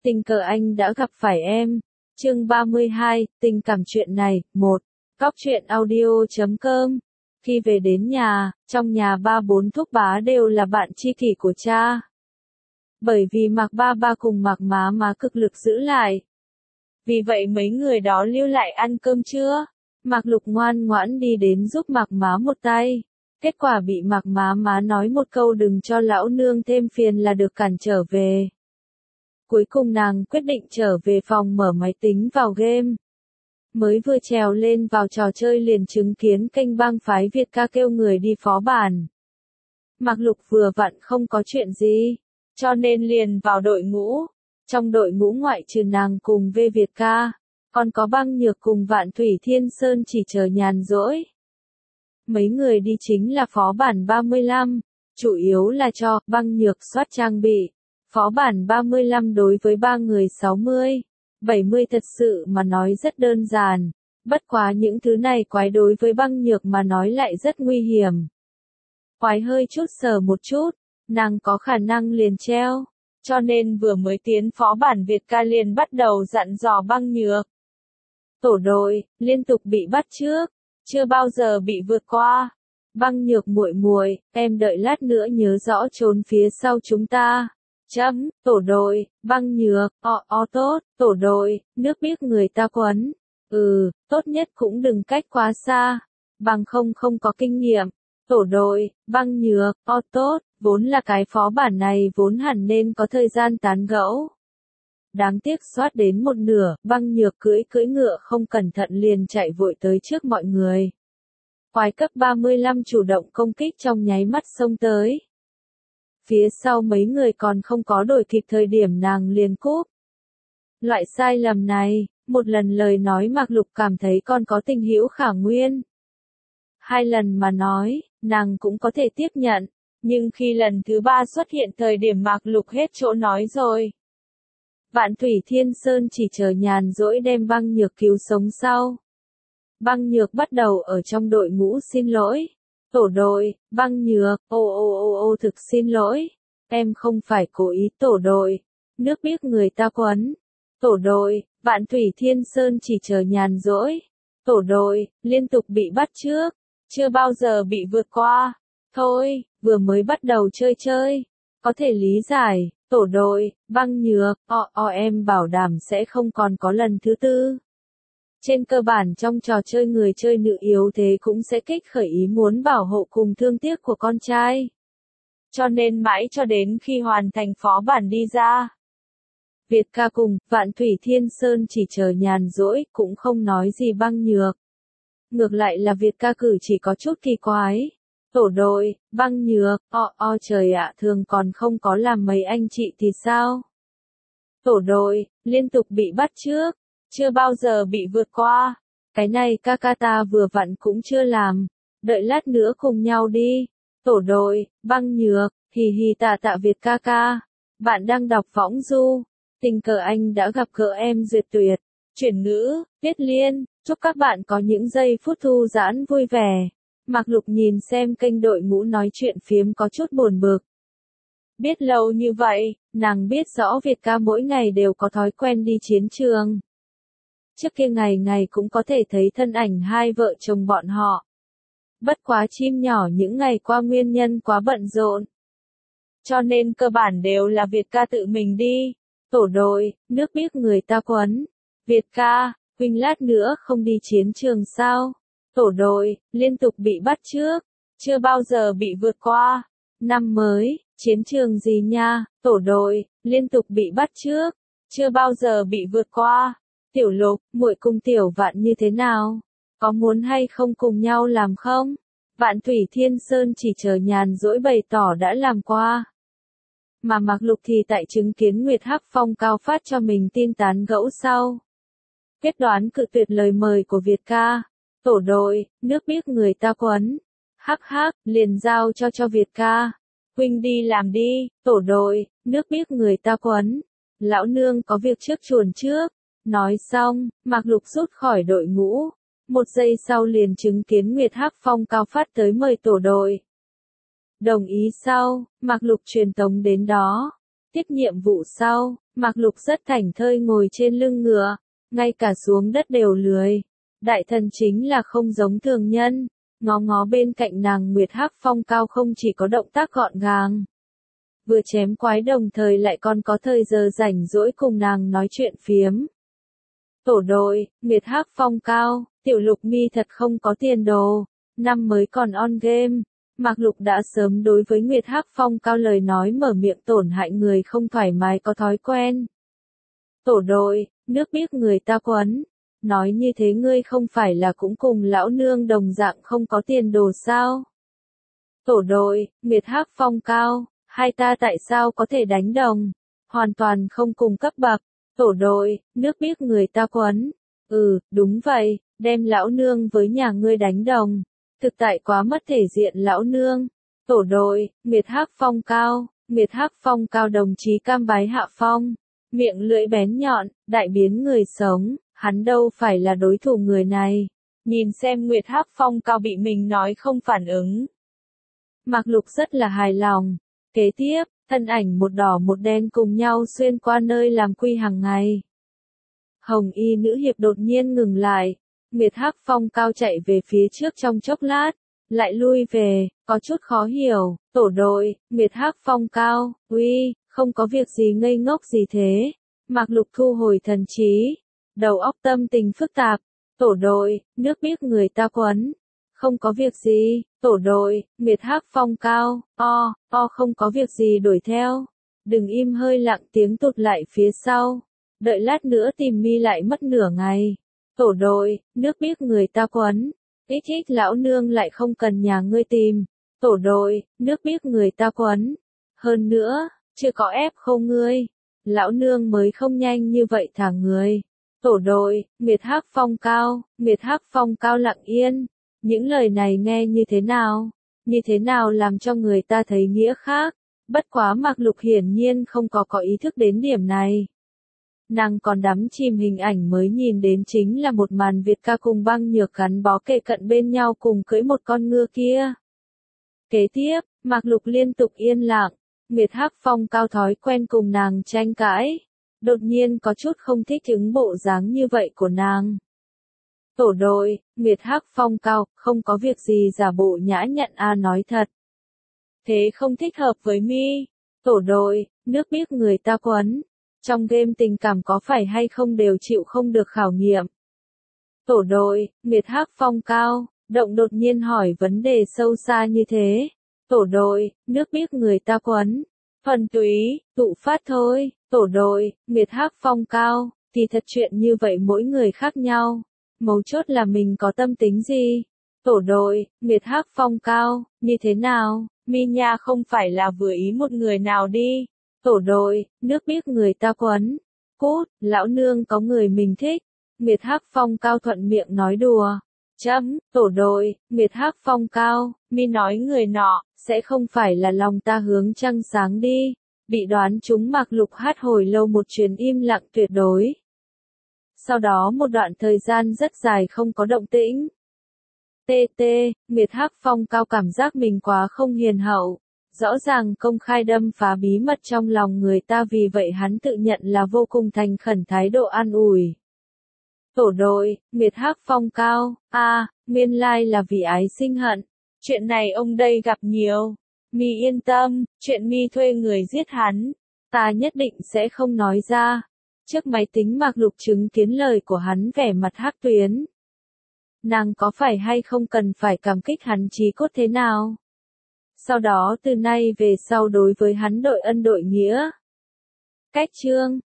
Tình cờ anh đã gặp phải em. Chương 32, tình cảm chuyện này, 1. Cóc truyện audio.com. Khi về đến nhà, trong nhà ba bốn thúc bá đều là bạn tri kỷ của cha. Bởi vì Mạc ba cùng Mạc má cực lực giữ lại. Vì vậy mấy người đó lưu lại ăn cơm trưa. Mạc Lục ngoan ngoãn đi đến giúp Mạc má một tay. Kết quả bị Mạc má nói một câu đừng cho lão nương thêm phiền là được cản trở về. Cuối cùng nàng quyết định trở về phòng mở máy tính vào game. Mới vừa trèo lên vào trò chơi liền chứng kiến kênh bang phái Việt ca kêu người đi phó bản. Mạc Lục vừa vặn không có chuyện gì, cho nên liền vào đội ngũ. Trong đội ngũ ngoại trừ nàng cùng V Việt ca, còn có Băng Nhược cùng Vạn Thủy Thiên Sơn chỉ chờ nhàn rỗi. Mấy người đi chính là phó bản 35, chủ yếu là cho Băng Nhược soát trang bị. Phó bản 35 đối với ba người 60, 70 thật sự mà nói rất đơn giản, bất quá những thứ này quái đối với Băng Nhược mà nói lại rất nguy hiểm. Quái hơi chút sờ một chút, nàng có khả năng liền treo, cho nên vừa mới tiến phó bản Việt ca liền bắt đầu dặn dò Băng Nhược. Tổ đội, liên tục bị bắt trước, chưa bao giờ bị vượt qua. Băng Nhược muội muội, em đợi lát nữa nhớ rõ trốn phía sau chúng ta. Tổ đội, Băng Nhược, tốt, tổ đội, nước biết người ta quấn. Tốt nhất cũng đừng cách quá xa, bằng không có kinh nghiệm. Tổ đội, Băng Nhược, tốt, vốn là cái phó bản này vốn hẳn nên có thời gian tán gẫu. Đáng tiếc soát đến một nửa, Băng Nhược cưỡi ngựa không cẩn thận liền chạy vội tới trước mọi người. Quái cấp 35 chủ động công kích trong nháy mắt xông tới. Phía sau mấy người còn không có đổi kịp thời điểm nàng liền cúp. Loại sai lầm này, một lần lời nói Mạc Lục cảm thấy còn có tình hữu khả nguyên. 2 lần mà nói, nàng cũng có thể tiếp nhận, nhưng khi lần thứ 3 xuất hiện thời điểm Mạc Lục hết chỗ nói rồi. Vạn Thủy Thiên Sơn chỉ chờ nhàn rỗi đem Băng Nhược cứu sống sau. Băng Nhược bắt đầu ở trong đội ngũ xin lỗi. Tổ đội, Băng Nhược, thực xin lỗi. Em không phải cố ý. Tổ đội, nước biết người ta quấn. Tổ đội, Vạn Thủy Thiên Sơn chỉ chờ nhàn rỗi. Tổ đội, liên tục bị bắt trước, chưa bao giờ bị vượt qua. Thôi, vừa mới bắt đầu chơi, có thể lý giải. Tổ đội, Băng Nhược, em bảo đảm sẽ không còn có lần thứ 4. Trên cơ bản trong trò chơi người chơi nữ yếu thế cũng sẽ kích khởi ý muốn bảo hộ cùng thương tiếc của con trai. Cho nên mãi cho đến khi hoàn thành phó bản đi ra. Việt ca cùng Vạn Thủy Thiên Sơn chỉ chờ nhàn rỗi cũng không nói gì Băng Nhược. Ngược lại là Việt ca cử chỉ có chút kỳ quái. Tổ đội, Băng Nhược, trời ạ thường còn không có làm mấy anh chị thì sao? Tổ đội, liên tục bị bắt trước, chưa bao giờ bị vượt qua. Cái này ca ta vừa vặn cũng chưa làm, đợi lát nữa cùng nhau đi. Tổ đội, Băng Nhược, hì tạ Việt ca. Bạn đang đọc võng du, tình cờ anh đã gặp gỡ em duyệt tuyệt. Chuyển ngữ, Viết Liên, chúc các bạn có những giây phút thư giãn vui vẻ. Mạc Lục nhìn xem kênh đội ngũ nói chuyện phiếm có chút buồn bực. Biết lâu như vậy, nàng biết rõ Việt ca mỗi ngày đều có thói quen đi chiến trường. Trước kia ngày cũng có thể thấy thân ảnh hai vợ chồng bọn họ. Bất quá chim nhỏ những ngày qua nguyên nhân quá bận rộn. Cho nên cơ bản đều là Việt ca tự mình đi. Tổ đội, nước biết người ta quấn. Việt ca, huynh lát nữa không đi chiến trường sao? Tổ đội, liên tục bị bắt trước, chưa bao giờ bị vượt qua. Năm mới, chiến trường gì nha? Tổ đội, liên tục bị bắt trước, chưa bao giờ bị vượt qua. Tiểu Lục, muội cùng Tiểu Vạn như thế nào? Có muốn hay không cùng nhau làm không? Vạn Thủy Thiên Sơn chỉ chờ nhàn rỗi bày tỏ đã làm qua. Mà Mạc Lục thì tại chứng kiến Nguyệt Hắc Phong cao phát cho mình tin tán gẫu sau. Quyết đoán cự tuyệt lời mời của Việt ca. Tổ đội, nước biết người ta quấn. Hắc, liền giao cho Việt ca. Huynh đi làm đi. Tổ đội, nước biết người ta quấn. Lão nương có việc trước chuồn trước. Nói xong, Mạc Lục rút khỏi đội ngũ. 1 giây sau liền chứng kiến Nguyệt Hắc Phong cao phát tới mời tổ đội. Đồng ý sau, Mạc Lục truyền tống đến đó. Tiếp nhiệm vụ sau, Mạc Lục rất thảnh thơi ngồi trên lưng ngựa, ngay cả xuống đất đều lười. Đại thần chính là không giống thường nhân, ngó ngó bên cạnh nàng Nguyệt Hắc Phong Cao không chỉ có động tác gọn gàng, vừa chém quái đồng thời lại còn có thời giờ rảnh rỗi cùng nàng nói chuyện phiếm. Tổ đội, Nguyệt Hắc Phong Cao, Tiểu Lục mi thật không có tiền đồ, năm mới còn on game. Mạc Lục đã sớm đối với Nguyệt Hắc Phong Cao lời nói mở miệng tổn hại người không thoải mái có thói quen. Tổ đội, nước biết người ta quấn, nói như thế ngươi không phải là cũng cùng lão nương đồng dạng không có tiền đồ sao? Tổ đội, Nguyệt Hắc Phong Cao, hai ta tại sao có thể đánh đồng? Hoàn toàn không cùng cấp bậc. Tổ đội, nước biết người ta quấn. Đúng vậy, đem lão nương với nhà ngươi đánh đồng. Thực tại quá mất thể diện lão nương. Tổ đội, Nguyệt Hắc Phong Cao, Nguyệt Hắc Phong Cao đồng chí cam bái hạ phong. Miệng lưỡi bén nhọn, đại biến người sống, hắn đâu phải là đối thủ người này. Nhìn xem Nguyệt Hắc Phong Cao bị mình nói không phản ứng. Mạc Lục rất là hài lòng. Kế tiếp, thân ảnh một đỏ một đen cùng nhau xuyên qua nơi làm quy hàng ngày. Hồng y nữ hiệp đột nhiên ngừng lại. Nguyệt Hắc Phong Cao chạy về phía trước trong chốc lát, lại lui về, có chút khó hiểu. Tổ đội, Nguyệt Hắc Phong Cao, uy, không có việc gì ngây ngốc gì thế. Mạc Lục thu hồi thần trí, đầu óc tâm tình phức tạp. Tổ đội, nước biết người ta quấn. Không có việc gì, tổ đội, Nguyệt Hắc Phong Cao, không có việc gì đuổi theo. Đừng im hơi lặng tiếng tụt lại phía sau. Đợi lát nữa tìm mi lại mất nửa ngày. Tổ đội, nước biết người ta quấn. Ít lão nương lại không cần nhà ngươi tìm. Tổ đội, nước biết người ta quấn. Hơn nữa, chưa có ép không ngươi. Lão nương mới không nhanh như vậy thả người. Tổ đội, Nguyệt Hắc Phong Cao, Nguyệt Hắc Phong Cao lặng yên. Những lời này nghe như thế nào? Như thế nào làm cho người ta thấy nghĩa khác? Bất quá Mạc Lục hiển nhiên không có ý thức đến điểm này. Nàng còn đắm chìm hình ảnh mới nhìn đến chính là một màn Việt ca cùng Băng Nhược gắn bó kề cận bên nhau cùng cưỡi một con ngựa kia. Kế tiếp, Mạc Lục liên tục yên lặng, Nguyệt Hắc Phong Cao thói quen cùng nàng tranh cãi, đột nhiên có chút không thích ứng bộ dáng như vậy của nàng. Tổ đội, Nguyệt Hắc Phong Cao, không có việc gì giả bộ nhã nhặn nói thật. Thế không thích hợp với mi. Tổ đội, nước biết người ta quấn. Trong game tình cảm có phải hay không đều chịu không được khảo nghiệm. Tổ đội, Nguyệt Hắc Phong Cao, động đột nhiên hỏi vấn đề sâu xa như thế. Tổ đội, nước biết người ta quấn. Thuần túy, tụ phát thôi. Tổ đội, Nguyệt Hắc Phong Cao, thì thật chuyện như vậy mỗi người khác nhau. Mấu chốt là mình có tâm tính gì? Tổ đội, Nguyệt Hắc Phong Cao, như thế nào? Mi nha không phải là vừa ý một người nào đi. Tổ đội, nước biết người ta quấn. Cút, lão nương có người mình thích. Nguyệt Hắc Phong Cao thuận miệng nói đùa. Tổ đội, Nguyệt Hắc Phong Cao, mi nói người nọ, sẽ không phải là lòng ta hướng trăng sáng đi. Bị đoán chúng Mạc Lục hát hồi lâu một chuyến im lặng tuyệt đối. Sau đó một đoạn thời gian rất dài không có động tĩnh. Nguyệt Hắc Phong Cao cảm giác mình quá không hiền hậu. Rõ ràng công khai đâm phá bí mật trong lòng người ta, vì vậy hắn tự nhận là vô cùng thành khẩn thái độ an ủi. Tổ đội, Nguyệt Hắc Phong Cao, nguyên lai là vì ái sinh hận. Chuyện này ông đây gặp nhiều. Mi yên tâm, chuyện mi thuê người giết hắn, ta nhất định sẽ không nói ra. Trước máy tính Mạc Lục chứng kiến lời của hắn vẻ mặt hắc tuyến. Nàng có phải hay không cần phải cảm kích hắn chí cốt thế nào? Sau đó từ nay về sau đối với hắn đội ân đội nghĩa. Cách chương